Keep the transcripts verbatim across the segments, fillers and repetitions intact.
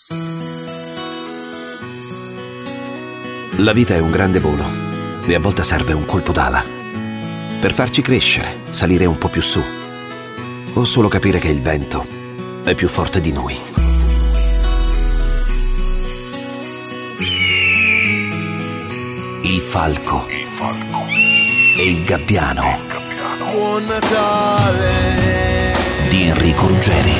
La vita è un grande volo e a volte serve un colpo d'ala per farci crescere, salire un po' più su, o solo capire che il vento è più forte di noi. Il falco, il falco e il gabbiano, e il gabbiano. Buon Natale di Enrico Ruggeri.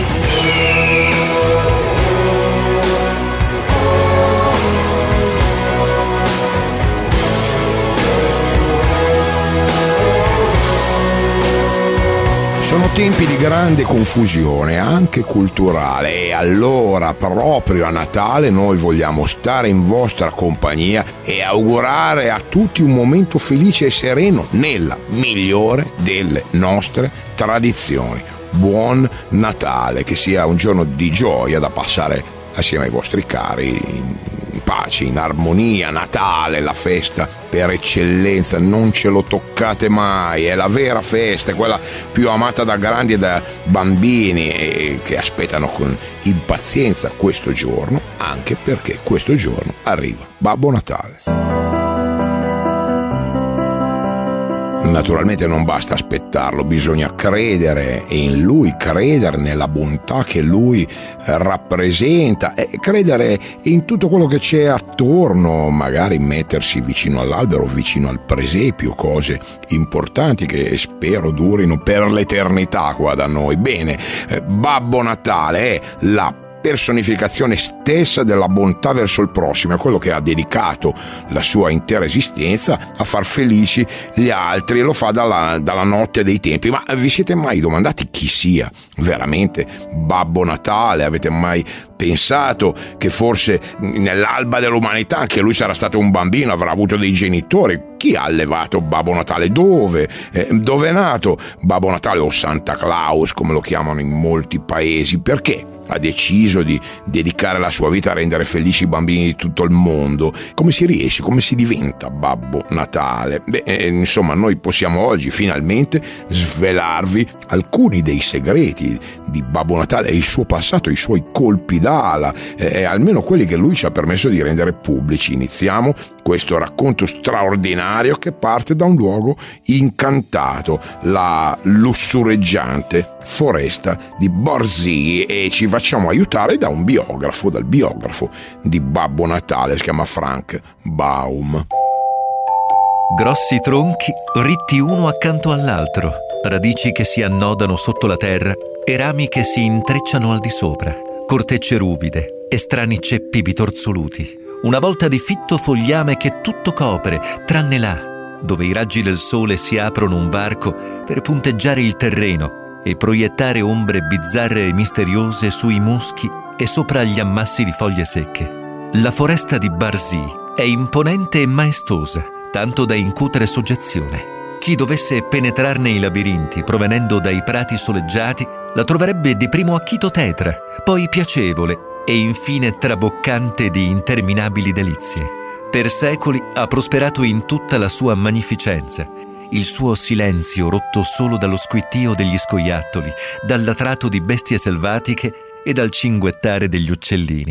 Sono tempi di grande confusione, anche culturale, e allora proprio a Natale noi vogliamo stare in vostra compagnia e augurare a tutti un momento felice e sereno nella migliore delle nostre tradizioni. Buon Natale, che sia un giorno di gioia da passare assieme ai vostri cari, in pace, in armonia. Natale, la festa per eccellenza, non ce lo toccate mai, è la vera festa, è quella più amata da grandi e da bambini, e che aspettano con impazienza questo giorno, anche perché questo giorno arriva Babbo Natale. Naturalmente non basta aspettarlo, bisogna credere in lui, credere nella bontà che lui rappresenta e credere in tutto quello che c'è attorno, magari mettersi vicino all'albero, vicino al presepio, cose importanti che spero durino per l'eternità qua da noi. Bene, Babbo Natale è la personificazione stessa della bontà verso il prossimo, è quello che ha dedicato la sua intera esistenza a far felici gli altri, e lo fa dalla, dalla notte dei tempi. Ma vi siete mai domandati chi sia veramente Babbo Natale? Avete mai pensato che forse nell'alba dell'umanità anche lui sarà stato un bambino, avrà avuto dei genitori? Chi ha allevato Babbo Natale? Dove? Eh, dove è nato Babbo Natale, o Santa Claus come lo chiamano in molti paesi? Perché ha deciso di dedicare la sua vita a rendere felici i bambini di tutto il mondo? Come si riesce? Come si diventa Babbo Natale? Beh, eh, insomma, noi possiamo oggi finalmente svelarvi alcuni dei segreti di Babbo Natale, il suo passato, i suoi colpi d'ala, eh, almeno quelli che lui ci ha permesso di rendere pubblici. Iniziamo questo racconto straordinario che parte da un luogo incantato, la lussureggiante foresta di Borzii, e ci facciamo aiutare da un biografo, dal biografo di Babbo Natale, si chiama Frank Baum. Grossi tronchi ritti uno accanto all'altro, radici che si annodano sotto la terra e rami che si intrecciano al di sopra, cortecce ruvide e strani ceppi bitorzoluti. Una volta di fitto fogliame che tutto copre, tranne là, dove i raggi del sole si aprono un varco per punteggiare il terreno e proiettare ombre bizzarre e misteriose sui muschi e sopra gli ammassi di foglie secche. La foresta di Borzii è imponente e maestosa, tanto da incutere soggezione. Chi dovesse penetrarne i labirinti provenendo dai prati soleggiati la troverebbe di primo acchito tetra, poi piacevole e infine traboccante di interminabili delizie. Per secoli ha prosperato in tutta la sua magnificenza, il suo silenzio rotto solo dallo squittio degli scoiattoli, dal latrato di bestie selvatiche e dal cinguettare degli uccellini.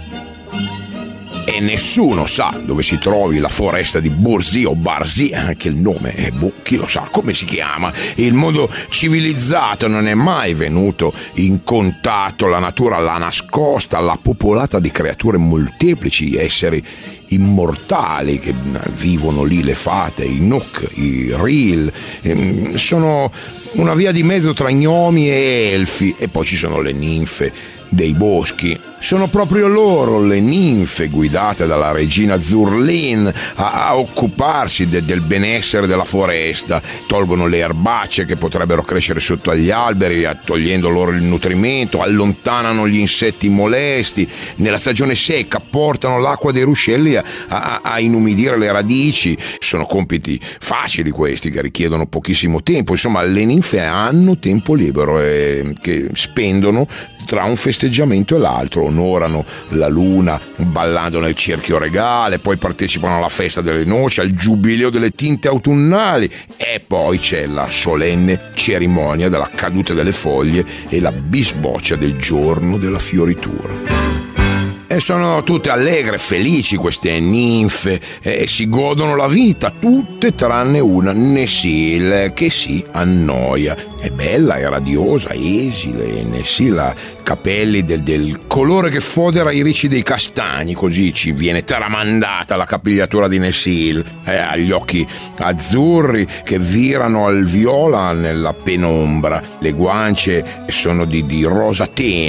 E nessuno sa dove si trovi la foresta di Borzii o Borzii, anche il nome è boh, chi lo sa come si chiama. Il mondo civilizzato non è mai venuto in contatto, la natura l'ha nascosta, l'ha popolata di creature molteplici, esseri immortali che vivono lì, le fate, i Nook, i Ril, sono una via di mezzo tra gnomi e elfi, e poi ci sono le ninfe dei boschi. Sono proprio loro, le ninfe guidate dalla regina Zurlin, a, a occuparsi de, del benessere della foresta. Tolgono le erbacce che potrebbero crescere sotto agli alberi, togliendo loro il nutrimento, allontanano gli insetti molesti. Nella stagione secca portano l'acqua dei ruscelli a, a, a inumidire le radici. Sono compiti facili questi, che richiedono pochissimo tempo. Insomma, le ninfe hanno tempo libero e che spendono tra un festeggiamento e l'altro. Onorano la luna ballando nel cerchio regale, poi partecipano alla festa delle noci, al giubileo delle tinte autunnali, e poi c'è la solenne cerimonia della caduta delle foglie e la bisboccia del giorno della fioritura. E sono tutte allegre, felici queste ninfe, e si godono la vita, tutte tranne una, Nessil, che si annoia. È bella, è radiosa, esile, Nessil ha capelli del, del colore che fodera i ricci dei castagni, così ci viene tramandata la capigliatura di Nessil. Eh, ha gli occhi azzurri che virano al viola nella penombra, le guance sono di, di rosa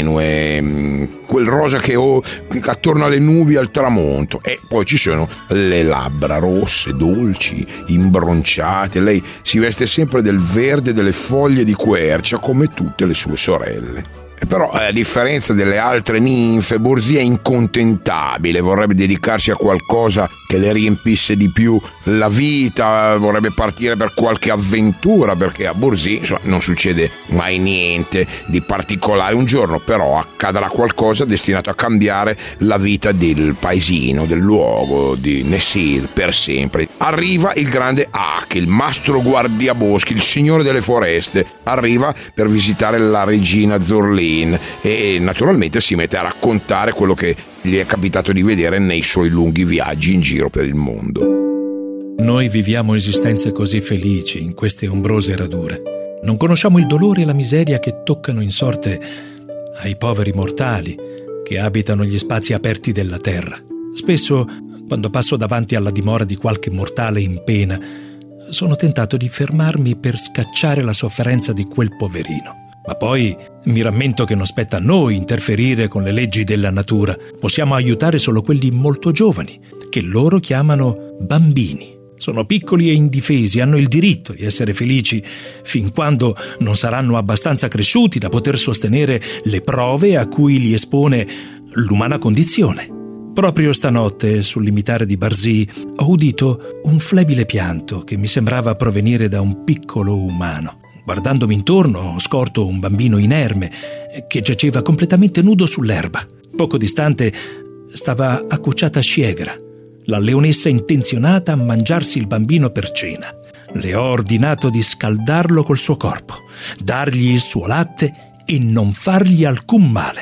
tenue, quel rosa che, oh, che attorno alle nubi al tramonto, e poi ci sono le labbra rosse, dolci, imbronciate. Lei si veste sempre del verde delle foglie di quercia come tutte le sue sorelle. Però, a differenza delle altre ninfe, Burzì è incontentabile, vorrebbe dedicarsi a qualcosa che le riempisse di più la vita, vorrebbe partire per qualche avventura, perché a Burzì, insomma, non succede mai niente di particolare. Un giorno però accadrà qualcosa destinato a cambiare la vita del paesino, del luogo di Nessil per sempre. Arriva il grande Ak, il mastro guardiaboschi, il signore delle foreste, arriva per visitare la regina Zurlin e naturalmente si mette a raccontare quello che gli è capitato di vedere nei suoi lunghi viaggi in giro per il mondo. Noi viviamo esistenze così felici in queste ombrose radure. Non conosciamo il dolore e la miseria che toccano in sorte ai poveri mortali che abitano gli spazi aperti della terra. Spesso, quando passo davanti alla dimora di qualche mortale in pena, sono tentato di fermarmi per scacciare la sofferenza di quel poverino. Ma poi mi rammento che non spetta a noi interferire con le leggi della natura. Possiamo aiutare solo quelli molto giovani, che loro chiamano bambini. Sono piccoli e indifesi, hanno il diritto di essere felici fin quando non saranno abbastanza cresciuti da poter sostenere le prove a cui li espone l'umana condizione. Proprio stanotte, sul limitare di Burzì, ho udito un flebile pianto che mi sembrava provenire da un piccolo umano. Guardandomi intorno, ho scorto un bambino inerme che giaceva completamente nudo sull'erba. Poco distante stava accucciata Shiegra, la leonessa intenzionata a mangiarsi il bambino per cena. Le ho ordinato di scaldarlo col suo corpo, dargli il suo latte e non fargli alcun male.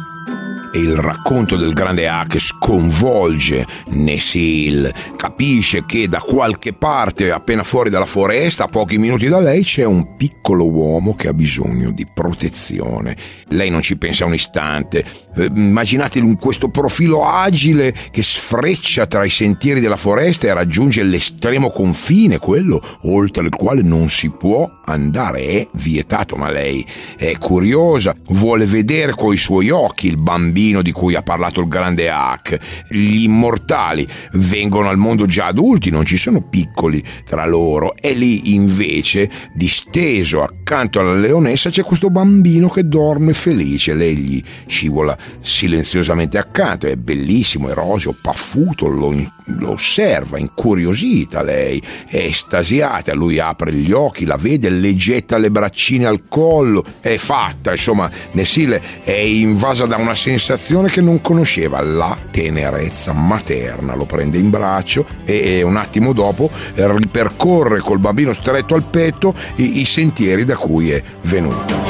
E il racconto del grande Ak sconvolge Nessil. Capisce che da qualche parte, appena fuori dalla foresta, a pochi minuti da lei, c'è un piccolo uomo che ha bisogno di protezione. Lei non ci pensa un istante. Eh, immaginate questo profilo agile che sfreccia tra i sentieri della foresta e raggiunge l'estremo confine, quello oltre il quale non si può andare, è vietato. Ma lei è curiosa, vuole vedere coi suoi occhi il bambino di cui ha parlato il grande Ak. Gli immortali vengono al mondo già adulti, non ci sono piccoli tra loro, e lì invece, disteso accanto alla leonessa, c'è questo bambino che dorme felice. Lei gli scivola silenziosamente accanto, è bellissimo, è roseo, paffuto, lo, lo osserva incuriosita. Lei è estasiata, lui apre gli occhi, la vede, le getta le braccine al collo, è fatta, insomma. Nessil è invasa da una sensazione che non conosceva, la tenerezza materna. Lo prende in braccio e un attimo dopo ripercorre col bambino stretto al petto i, i sentieri da cui è venuto.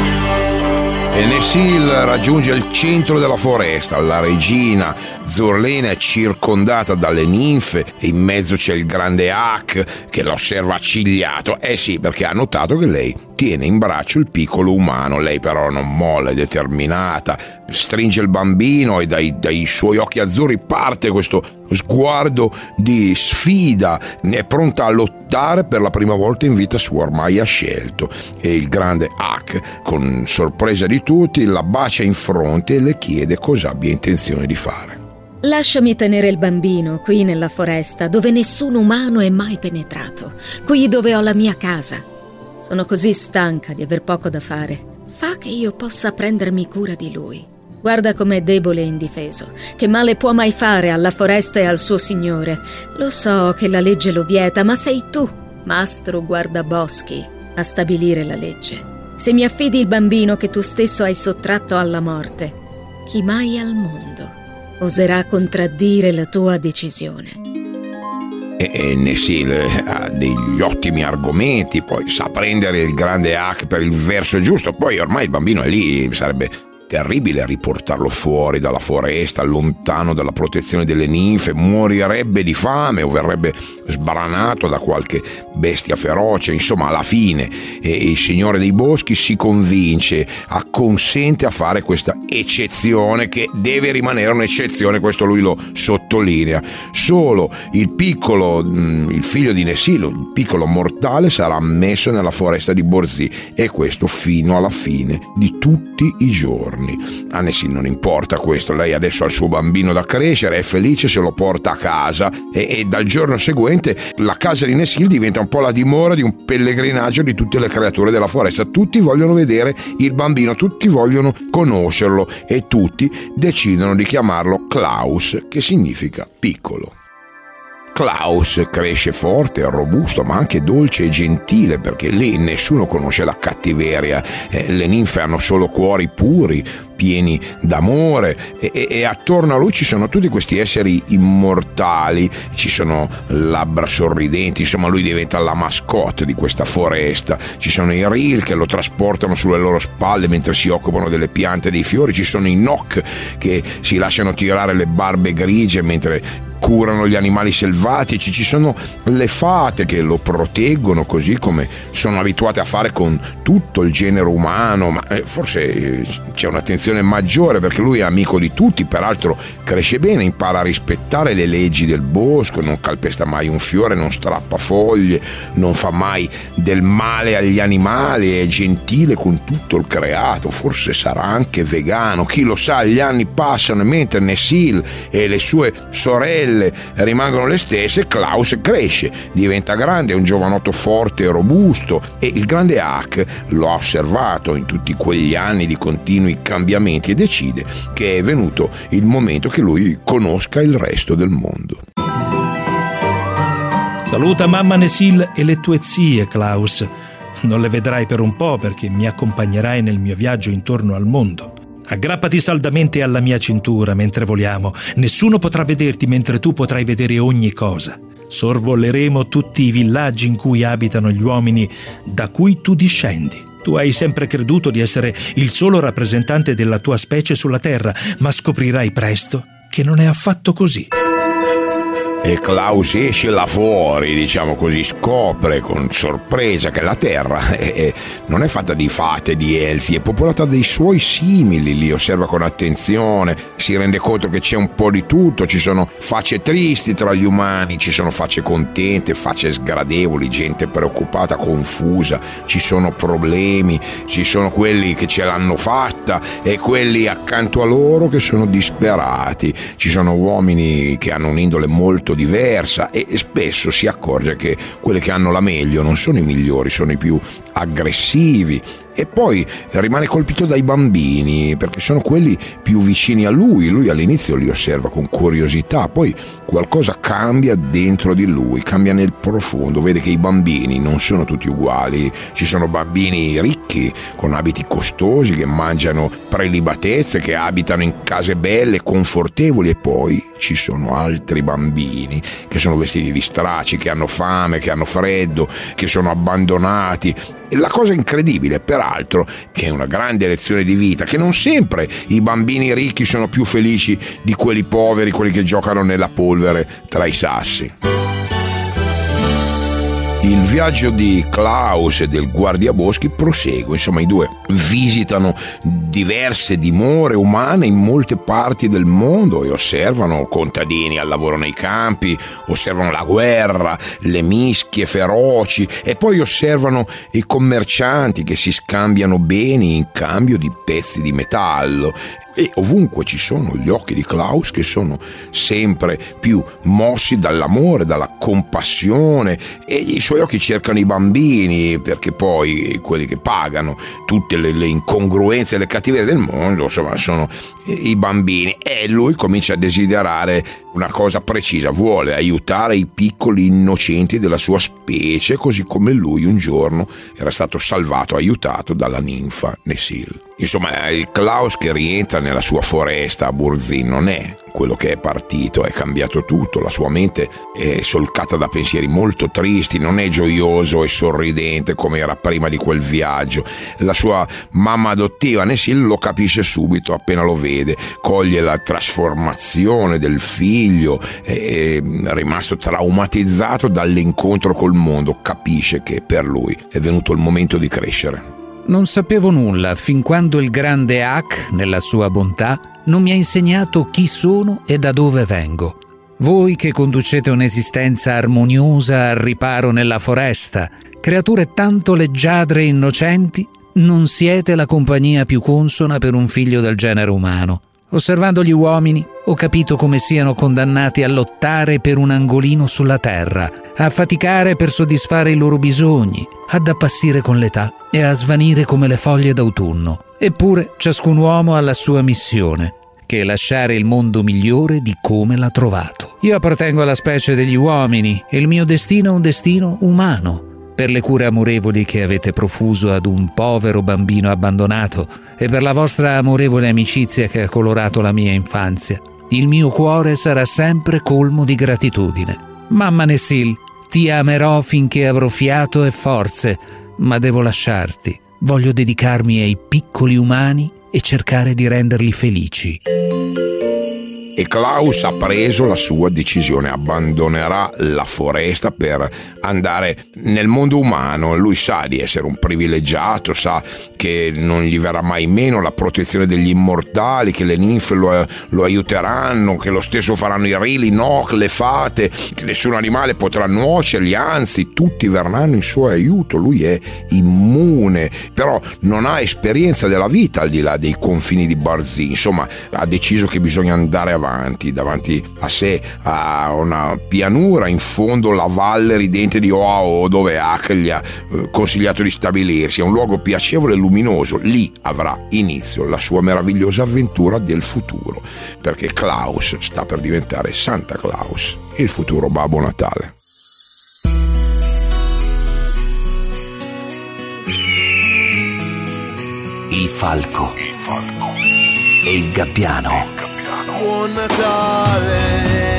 E Nessil raggiunge il centro della foresta. La regina Zurlin è circondata dalle ninfe e in mezzo c'è il grande Ak che la osserva accigliato. Eh sì, perché ha notato che lei tiene in braccio il piccolo umano. Lei però non molla, è determinata, stringe il bambino e dai, dai suoi occhi azzurri parte questo sguardo di sfida. È pronta a lottare per la prima volta in vita sua, ormai ha scelto. E il grande Ak, con sorpresa di tutti, la bacia in fronte e le chiede cosa abbia intenzione di fare. Lasciami tenere il bambino qui nella foresta, dove nessun umano è mai penetrato, qui dove ho la mia casa. Sono così stanca di aver poco da fare. Fa che io possa prendermi cura di lui. Guarda com'è debole e indifeso. Che male può mai fare alla foresta e al suo signore? Lo so che la legge lo vieta, ma sei tu, mastro guardaboschi, a stabilire la legge. Se mi affidi il bambino che tu stesso hai sottratto alla morte, chi mai al mondo oserà contraddire la tua decisione? E, e Nessil ha degli ottimi argomenti, poi sa prendere il grande Ak per il verso giusto. Poi ormai il bambino è lì, sarebbe terribile riportarlo fuori dalla foresta, lontano dalla protezione delle ninfe. Morirebbe di fame o verrebbe sbranato da qualche bestia feroce. Insomma, alla fine eh, il Signore dei Boschi si convince, acconsente a fare questa eccezione, che deve rimanere un'eccezione, questo lui lo sottolinea. Solo il piccolo, il figlio di Nessil, il piccolo mortale, sarà messo nella foresta di Borzì, e questo fino alla fine di tutti i giorni. A Nessil non importa questo, lei adesso ha il suo bambino da crescere, è felice, se lo porta a casa, e, e dal giorno seguente la casa di Nessil diventa un po' la dimora di un pellegrinaggio di tutte le creature della foresta. Tutti vogliono vedere il bambino, tutti vogliono conoscerlo, e tutti decidono di chiamarlo Klaus, che significa piccolo. Klaus cresce forte e robusto, ma anche dolce e gentile, perché lì nessuno conosce la cattiveria. Eh, le ninfe hanno solo cuori puri, pieni d'amore, e, e, e attorno a lui ci sono tutti questi esseri immortali, ci sono labbra sorridenti, insomma lui diventa la mascotte di questa foresta. Ci sono i Ril che lo trasportano sulle loro spalle mentre si occupano delle piante e dei fiori, ci sono i Nock che si lasciano tirare le barbe grigie mentre curano gli animali selvatici, ci sono le fate che lo proteggono, così come sono abituate a fare con tutto il genere umano, ma forse c'è un'attenzione maggiore perché lui è amico di tutti. Peraltro cresce bene, impara a rispettare le leggi del bosco, non calpesta mai un fiore, non strappa foglie, non fa mai del male agli animali, è gentile con tutto il creato. Forse sarà anche vegano, chi lo sa. Gli anni passano e mentre Nessil e le sue sorelle rimangono le stesse, Klaus cresce, diventa grande, è un giovanotto forte e robusto, e il grande Hack lo ha osservato in tutti quegli anni di continui cambiamenti e decide che è venuto il momento che lui conosca il resto del mondo. Saluta mamma Nessil e le tue zie, Klaus. Non le vedrai per un po' perché mi accompagnerai nel mio viaggio intorno al mondo. Aggrappati saldamente alla mia cintura mentre voliamo. Nessuno potrà vederti mentre tu potrai vedere ogni cosa. Sorvoleremo tutti i villaggi in cui abitano gli uomini da cui tu discendi. Tu hai sempre creduto di essere il solo rappresentante della tua specie sulla Terra, ma scoprirai presto che non è affatto così. E Klaus esce là fuori, diciamo così, scopre con sorpresa che la Terra è, è, non è fatta di fate, di elfi, è popolata dei suoi simili. Li osserva con attenzione, si rende conto che c'è un po' di tutto, ci sono facce tristi tra gli umani, ci sono facce contente, facce sgradevoli, gente preoccupata, confusa, ci sono problemi, ci sono quelli che ce l'hanno fatta e quelli accanto a loro che sono disperati, ci sono uomini che hanno un'indole molto diversa, e spesso si accorge che quelli che hanno la meglio non sono i migliori, sono i più aggressivi. E poi rimane colpito dai bambini perché sono quelli più vicini a lui. Lui all'inizio li osserva con curiosità, poi qualcosa cambia dentro di lui, cambia nel profondo, vede che i bambini non sono tutti uguali. Ci sono bambini ricchi con abiti costosi che mangiano prelibatezze, che abitano in case belle, confortevoli, e poi ci sono altri bambini che sono vestiti di straci, che hanno fame, che hanno freddo, che sono abbandonati. E la cosa incredibile, peraltro, che è una grande lezione di vita, che non sempre i bambini ricchi sono più felici di quelli poveri, quelli che giocano nella polvere tra i sassi. Il viaggio di Klaus e del guardiaboschi prosegue, insomma i due visitano diverse dimore umane in molte parti del mondo e osservano contadini al lavoro nei campi, osservano la guerra, le mischie feroci, e poi osservano i commercianti che si scambiano beni in cambio di pezzi di metallo. E ovunque ci sono gli occhi di Klaus, che sono sempre più mossi dall'amore, dalla compassione, e i suoi occhi cercano i bambini, perché poi quelli che pagano tutte le, le incongruenze e le cattiverie del mondo, insomma, sono i bambini. E lui comincia a desiderare una cosa precisa: vuole aiutare i piccoli innocenti della sua specie, così come lui un giorno era stato salvato, aiutato dalla ninfa Nessil. Insomma, il Klaus che rientra nella sua foresta a Burzin non è quello che è partito, è cambiato tutto, la sua mente è solcata da pensieri molto tristi, non è gioioso e sorridente come era prima di quel viaggio. La sua mamma adottiva Nessil lo capisce subito appena lo vede, coglie la trasformazione del figlio, è rimasto traumatizzato dall'incontro col mondo, capisce che per lui è venuto il momento di crescere. Non sapevo nulla fin quando il grande Ak, nella sua bontà, non mi ha insegnato chi sono e da dove vengo. Voi che conducete un'esistenza armoniosa al riparo nella foresta, creature tanto leggiadre e innocenti, non siete la compagnia più consona per un figlio del genere umano. Osservando gli uomini, ho capito come siano condannati a lottare per un angolino sulla terra, a faticare per soddisfare i loro bisogni, ad appassire con l'età e a svanire come le foglie d'autunno. Eppure ciascun uomo ha la sua missione, che è lasciare il mondo migliore di come l'ha trovato. Io appartengo alla specie degli uomini e il mio destino è un destino umano. Per le cure amorevoli che avete profuso ad un povero bambino abbandonato e per la vostra amorevole amicizia che ha colorato la mia infanzia, il mio cuore sarà sempre colmo di gratitudine. Mamma Nessil, ti amerò finché avrò fiato e forze, ma devo lasciarti. Voglio dedicarmi ai piccoli umani e cercare di renderli felici. E Klaus ha preso la sua decisione, abbandonerà la foresta per andare nel mondo umano. Lui sa di essere un privilegiato, sa che non gli verrà mai meno la protezione degli immortali, che le ninfe lo, lo aiuteranno, che lo stesso faranno i Rili, Nok, le fate, che nessun animale potrà nuocergli, anzi tutti verranno in suo aiuto. Lui è immune, però non ha esperienza della vita al di là dei confini di Burzin. Insomma, ha deciso che bisogna andare avanti. Davanti a sé a una pianura, in fondo la valle ridente di Oao, dove Ak gli ha consigliato di stabilirsi. È un luogo piacevole e luminoso. Lì avrà inizio la sua meravigliosa avventura del futuro, perché Klaus sta per diventare Santa Claus, il futuro Babbo Natale. Il falco, il falco e il gabbiano. Buon Natale.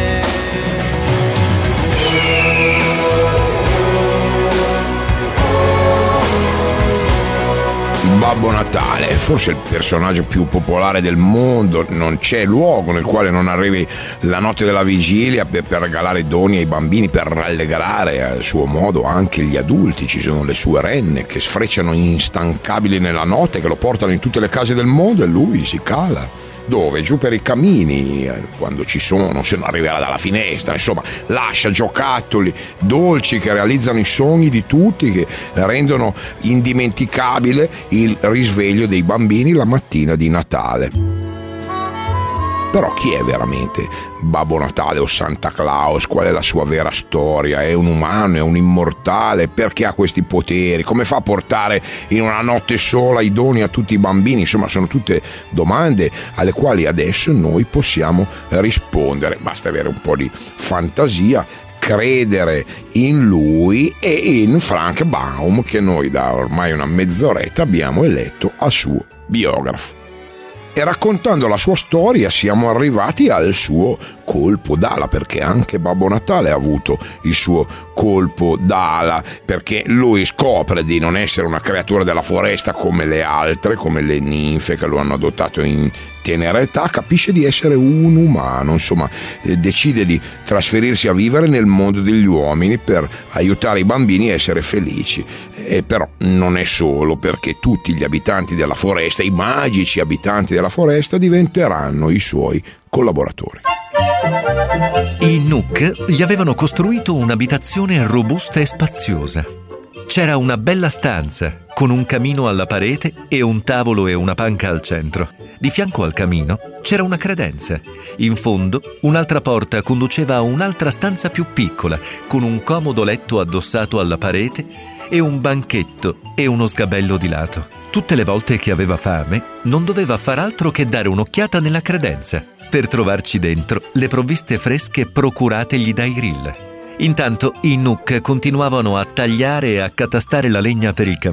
Babbo Natale è forse il personaggio più popolare del mondo. Non c'è luogo nel quale non arrivi la notte della vigilia per, per regalare doni ai bambini, per rallegrare a suo modo anche gli adulti. Ci sono le sue renne che sfrecciano instancabili nella notte, che lo portano in tutte le case del mondo, e lui si cala. Dove? Giù per i camini, quando ci sono, se non arriverà dalla finestra. Insomma, lascia giocattoli dolci che realizzano i sogni di tutti, che rendono indimenticabile il risveglio dei bambini la mattina di Natale. Però chi è veramente Babbo Natale o Santa Claus? Qual è la sua vera storia? È un umano? È un immortale? Perché ha questi poteri? Come fa a portare in una notte sola i doni a tutti i bambini? Insomma, sono tutte domande alle quali adesso noi possiamo rispondere. Basta avere un po' di fantasia, credere in lui e in Frank Baum, che noi da ormai una mezz'oretta abbiamo eletto al suo biografo. E raccontando la sua storia siamo arrivati al suo colpo d'ala, perché anche Babbo Natale ha avuto il suo colpo d'ala, perché lui scopre di non essere una creatura della foresta come le altre, come le ninfe che lo hanno adottato in tenera età, capisce di essere un umano, insomma, eh, decide di trasferirsi a vivere nel mondo degli uomini per aiutare i bambini a essere felici. E però non è solo, perché tutti gli abitanti della foresta, i magici abitanti della foresta, diventeranno i suoi collaboratori. I Nook gli avevano costruito un'abitazione robusta e spaziosa. C'era una bella stanza con un camino alla parete e un tavolo e una panca al centro. Di fianco al camino c'era una credenza. In fondo un'altra porta conduceva a un'altra stanza più piccola, con un comodo letto addossato alla parete e un banchetto e uno sgabello di lato. Tutte le volte che aveva fame non doveva far altro che dare un'occhiata nella credenza per trovarci dentro le provviste fresche procurategli dai Rill. Intanto i Nook continuavano a tagliare e accatastare la legna per il camino.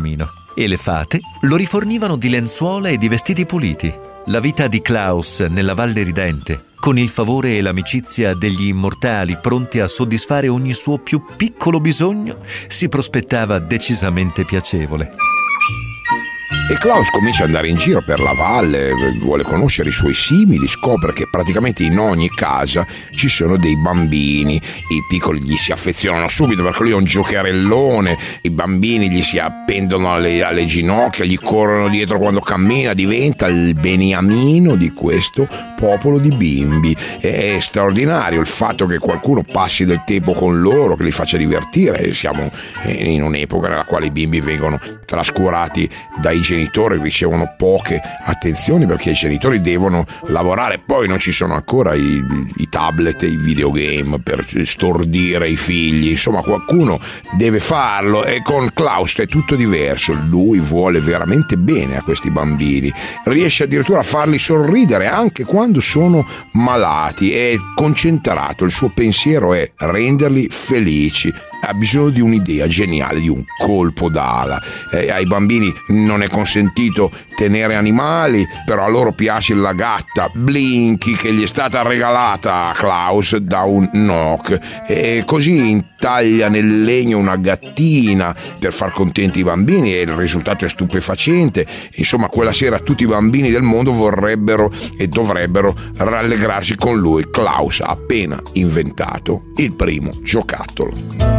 e le fate lo rifornivano di lenzuola e di vestiti puliti. La vita di Klaus nella Valle Ridente, con il favore e l'amicizia degli immortali pronti a soddisfare ogni suo più piccolo bisogno, si prospettava decisamente piacevole. E Klaus comincia ad andare in giro per la valle, vuole conoscere i suoi simili, scopre che praticamente in ogni casa ci sono dei bambini. I piccoli gli si affezionano subito perché lui è un giocherellone, i bambini gli si appendono alle, alle ginocchia, gli corrono dietro quando cammina, diventa il beniamino di questo popolo di bimbi. È straordinario il fatto che qualcuno passi del tempo con loro, che li faccia divertire. Siamo in un'epoca nella quale i bimbi vengono trascurati dai genitori, ricevono poche attenzioni perché i genitori devono lavorare, poi non ci sono ancora i, i tablet e i videogame per stordire i figli, insomma qualcuno deve farlo, e con Klaus è tutto diverso. Lui vuole veramente bene a questi bambini, riesce addirittura a farli sorridere anche quando sono malati, è concentrato, il suo pensiero è renderli felici. Ha bisogno di un'idea geniale, di un colpo d'ala. Eh, ai bambini non è consentito tenere animali, però a loro piace la gatta Blinky che gli è stata regalata a Klaus da un Nock, e così intaglia nel legno una gattina per far contenti i bambini e il risultato è stupefacente. Insomma, quella sera tutti i bambini del mondo vorrebbero e dovrebbero rallegrarsi con lui. Klaus ha appena inventato il primo giocattolo.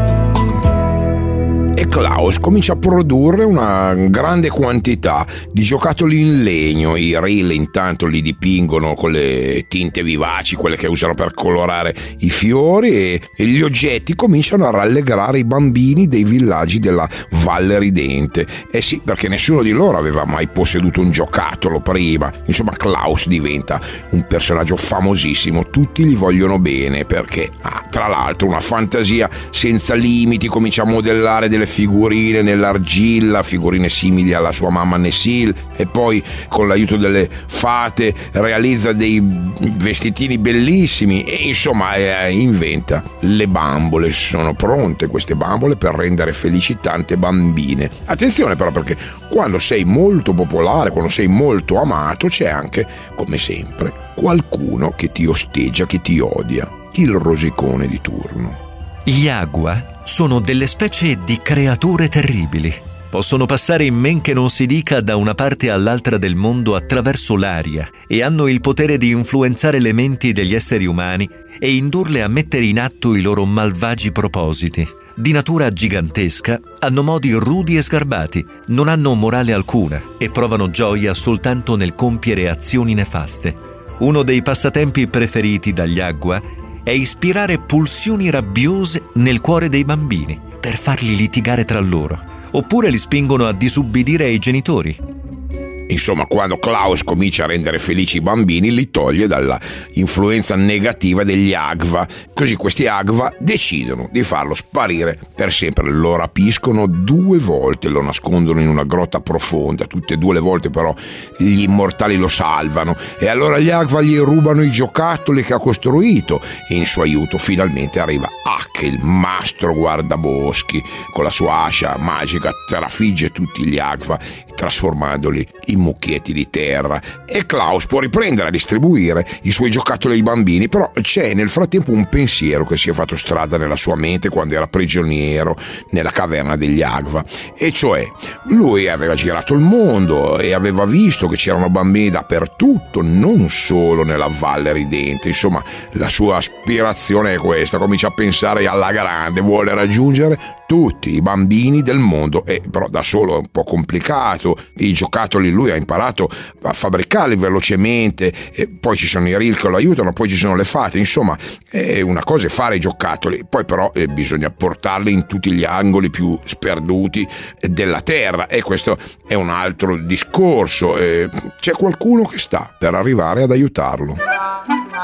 E Klaus comincia a produrre una grande quantità di giocattoli in legno. I reel intanto li dipingono con le tinte vivaci, quelle che usano per colorare i fiori, e, e gli oggetti cominciano a rallegrare i bambini dei villaggi della Valle Ridente. Eh sì, perché nessuno di loro aveva mai posseduto un giocattolo prima. Insomma, Klaus diventa un personaggio famosissimo, tutti gli vogliono bene perché ha, tra l'altro, una fantasia senza limiti, comincia a modellare delle figurine nell'argilla, figurine simili alla sua mamma Nessil, e poi con l'aiuto delle fate realizza dei vestitini bellissimi e insomma eh, inventa le bambole. Sono pronte queste bambole per rendere felici tante bambine. Attenzione però, perché quando sei molto popolare, quando sei molto amato, c'è anche, come sempre, qualcuno che ti osteggia, che ti odia, il rosicone di turno. Gli agua sono delle specie di creature terribili. Possono passare in men che non si dica da una parte all'altra del mondo attraverso l'aria e hanno il potere di influenzare le menti degli esseri umani e indurle a mettere in atto i loro malvagi propositi. Di natura gigantesca, hanno modi rudi e sgarbati, non hanno morale alcuna e provano gioia soltanto nel compiere azioni nefaste. Uno dei passatempi preferiti dagli agua è ispirare pulsioni rabbiose nel cuore dei bambini per farli litigare tra loro, oppure li spingono a disubbidire ai genitori. Insomma, quando Klaus comincia a rendere felici i bambini, li toglie dalla influenza negativa degli Agva. Così questi Agva decidono di farlo sparire per sempre. Lo rapiscono due volte, lo nascondono in una grotta profonda. Tutte e due le volte però gli immortali lo salvano, e allora gli Agva gli rubano i giocattoli che ha costruito, e in suo aiuto finalmente arriva Ak, il mastro guardaboschi. Con la sua ascia magica trafigge tutti gli Agva, trasformandoli in mucchietti di terra, e Klaus può riprendere a distribuire i suoi giocattoli ai bambini. Però c'è nel frattempo un pensiero che si è fatto strada nella sua mente quando era prigioniero nella caverna degli Agva, e cioè lui aveva girato il mondo e aveva visto che c'erano bambini dappertutto, non solo nella Valle Ridente. Insomma, la sua aspirazione è questa, comincia a pensare alla grande, vuole raggiungere tutti i bambini del mondo, e però da solo è un po' complicato. I giocattoli lui ha imparato a fabbricarli velocemente, e poi ci sono i reel che lo aiutano, poi ci sono le fate. Insomma, è una cosa è fare i giocattoli, poi però eh, bisogna portarli in tutti gli angoli più sperduti della terra, e questo è un altro discorso. Eh, c'è qualcuno che sta per arrivare ad aiutarlo.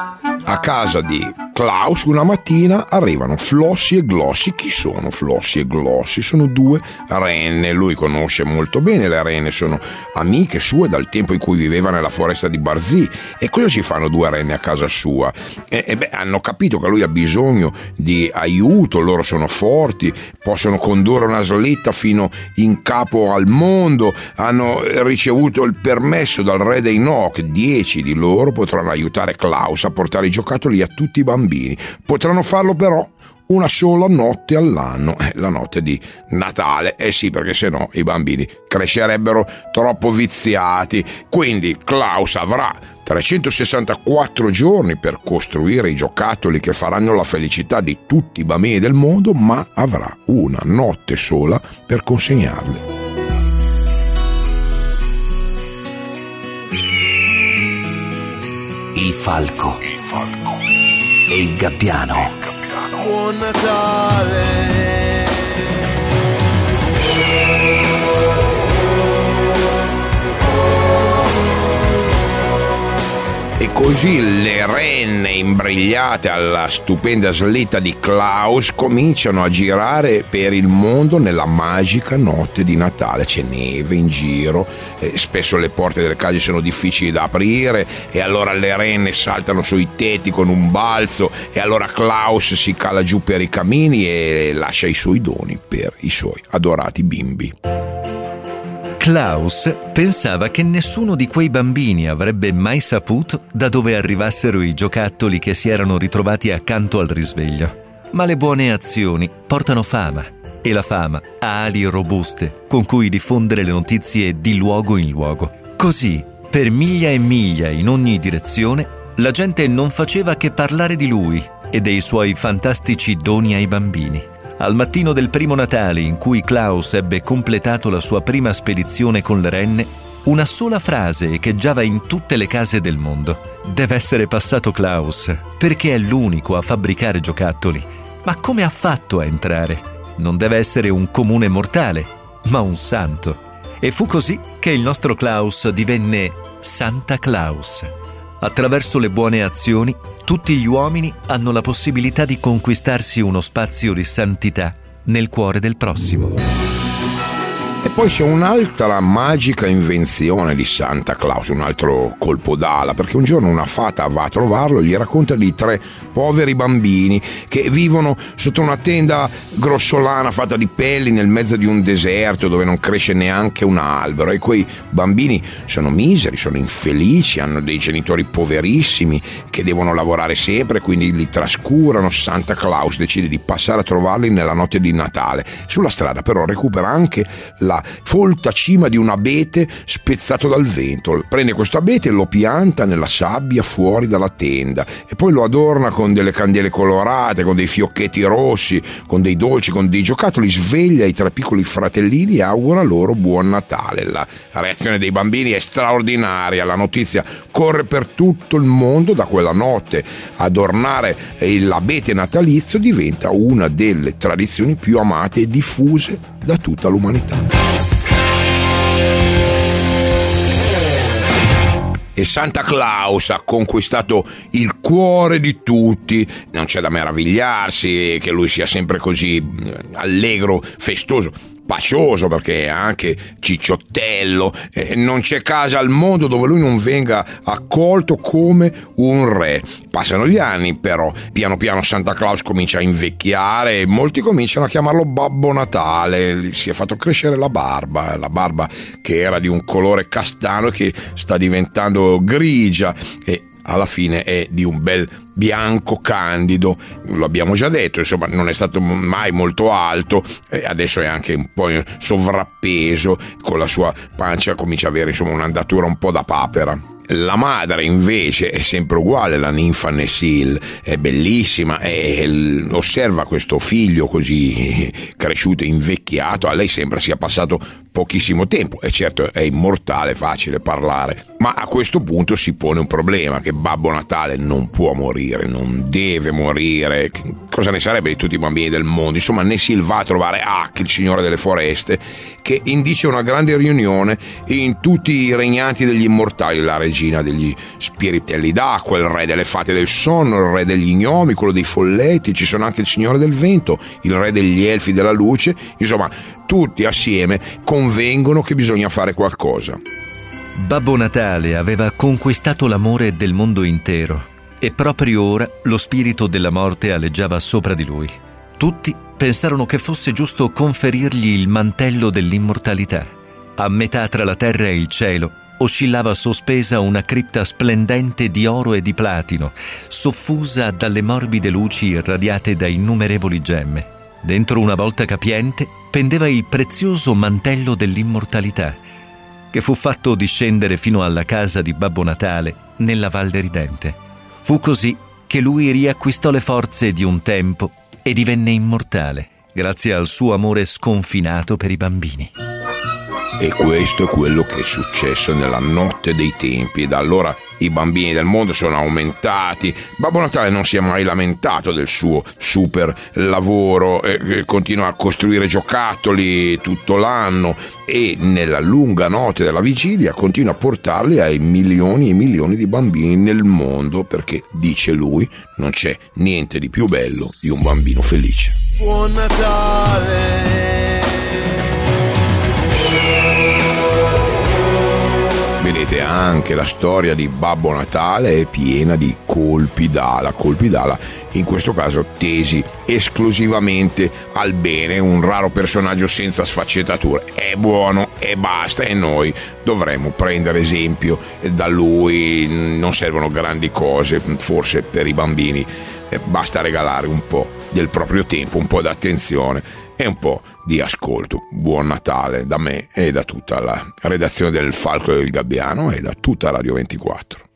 A casa di Klaus una mattina arrivano Flossie e Glossie. Chi sono Flossie e Glossie? Sono due renne, lui conosce molto bene le renne, sono amiche sue dal tempo in cui viveva nella foresta di Barzì. E cosa ci fanno due renne a casa sua? E, e beh, hanno capito che lui ha bisogno di aiuto, loro sono forti, possono condurre una slitta fino in capo al mondo, hanno ricevuto il permesso dal re dei Noc, dieci di loro potranno aiutare Klaus a portare i giocattoli a tutti i bambini. Potranno farlo però una sola notte all'anno, eh, la notte di Natale. Eh sì, perché sennò i bambini crescerebbero troppo viziati. Quindi Klaus avrà trecentosessantaquattro giorni per costruire i giocattoli che faranno la felicità di tutti i bambini del mondo, ma avrà una notte sola per consegnarli. Il falco, il falco e il gabbiano. Il gabbiano. Buon Natale. E così le renne imbrigliate alla stupenda slitta di Klaus cominciano a girare per il mondo nella magica notte di Natale. C'è neve in giro, eh, spesso le porte delle case sono difficili da aprire e allora le renne saltano sui tetti con un balzo e allora Klaus si cala giù per i camini e lascia i suoi doni per i suoi adorati bimbi. Klaus pensava che nessuno di quei bambini avrebbe mai saputo da dove arrivassero i giocattoli che si erano ritrovati accanto al risveglio. Ma le buone azioni portano fama e la fama ha ali robuste con cui diffondere le notizie di luogo in luogo. Così, per miglia e miglia in ogni direzione, la gente non faceva che parlare di lui e dei suoi fantastici doni ai bambini. Al mattino del primo Natale, in cui Klaus ebbe completato la sua prima spedizione con le renne, una sola frase echeggiava in tutte le case del mondo. Deve essere passato Klaus, perché è l'unico a fabbricare giocattoli. Ma come ha fatto a entrare? Non deve essere un comune mortale, ma un santo. E fu così che il nostro Klaus divenne Santa Claus. Attraverso le buone azioni, tutti gli uomini hanno la possibilità di conquistarsi uno spazio di santità nel cuore del prossimo. E poi c'è un'altra magica invenzione di Santa Claus, un altro colpo d'ala, perché un giorno una fata va a trovarlo e gli racconta di tre poveri bambini che vivono sotto una tenda grossolana fatta di pelli nel mezzo di un deserto dove non cresce neanche un albero, e quei bambini sono miseri, sono infelici, hanno dei genitori poverissimi che devono lavorare sempre, quindi li trascurano. Santa Claus decide di passare a trovarli nella notte di Natale. Sulla strada però recupera anche la folta cima di un abete spezzato dal vento. Prende questo abete e lo pianta nella sabbia fuori dalla tenda e poi lo adorna con delle candele colorate, con dei fiocchetti rossi, con dei dolci, con dei giocattoli. Sveglia i tre piccoli fratellini e augura loro buon Natale. La reazione dei bambini è straordinaria, la notizia corre per tutto il mondo. Da quella notte adornare l'abete natalizio diventa una delle tradizioni più amate e diffuse da tutta l'umanità. E Santa Claus ha conquistato il cuore di tutti. Non c'è da meravigliarsi che lui sia sempre così allegro, festoso, pacioso, perché è anche cicciottello. Eh, non c'è casa al mondo dove lui non venga accolto come un re. Passano gli anni, però piano piano Santa Claus comincia a invecchiare e molti cominciano a chiamarlo Babbo Natale. Gli si è fatto crescere la barba, la barba che era di un colore castano e che sta diventando grigia e alla fine è di un bel bianco candido. Lo abbiamo già detto, insomma, non è stato mai molto alto e adesso è anche un po' sovrappeso, con la sua pancia comincia ad avere insomma un'andatura un po' da papera. La madre invece è sempre uguale, la ninfa Nessil, è bellissima e osserva questo figlio così cresciuto e invecchiato. A lei sembra sia passato pochissimo tempo e certo è immortale, facile parlare Ma a questo punto si pone un problema, che Babbo Natale non può morire, non deve morire. Cosa ne sarebbe di tutti i bambini del mondo? Insomma, né si va a trovare Ak, il signore delle foreste, che indice una grande riunione in tutti i regnanti degli immortali, la regina degli spiritelli d'acqua, il re delle fate del sonno, il re degli gnomi, quello dei folletti, ci sono anche il signore del vento, il re degli elfi della luce. Insomma, tutti assieme convengono che bisogna fare qualcosa. Babbo Natale aveva conquistato l'amore del mondo intero e proprio ora lo spirito della morte aleggiava sopra di lui. Tutti pensarono che fosse giusto conferirgli il mantello dell'immortalità. A metà tra la terra e il cielo oscillava sospesa una cripta splendente di oro e di platino, soffusa dalle morbide luci irradiate da innumerevoli gemme. Dentro una volta capiente pendeva il prezioso mantello dell'immortalità, che fu fatto discendere fino alla casa di Babbo Natale nella Valle Ridente. Fu così che lui riacquistò le forze di un tempo e divenne immortale, grazie al suo amore sconfinato per i bambini. E questo è quello che è successo nella notte dei tempi, e da allora i bambini del mondo sono aumentati. Babbo Natale non si è mai lamentato del suo super lavoro, eh, continua a costruire giocattoli tutto l'anno e nella lunga notte della vigilia continua a portarli ai milioni e milioni di bambini nel mondo, perché, dice lui, non c'è niente di più bello di un bambino felice. Buon Natale! Vedete, anche la storia di Babbo Natale è piena di colpi d'ala, colpi d'ala in questo caso tesi esclusivamente al bene, un raro personaggio senza sfaccettature, è buono e basta, e noi dovremmo prendere esempio da lui. Non servono grandi cose forse per i bambini, basta regalare un po' del proprio tempo, un po' d'attenzione e un po' di ascolto. Buon Natale da me e da tutta la redazione del Falco e del Gabbiano e da tutta Radio ventiquattro.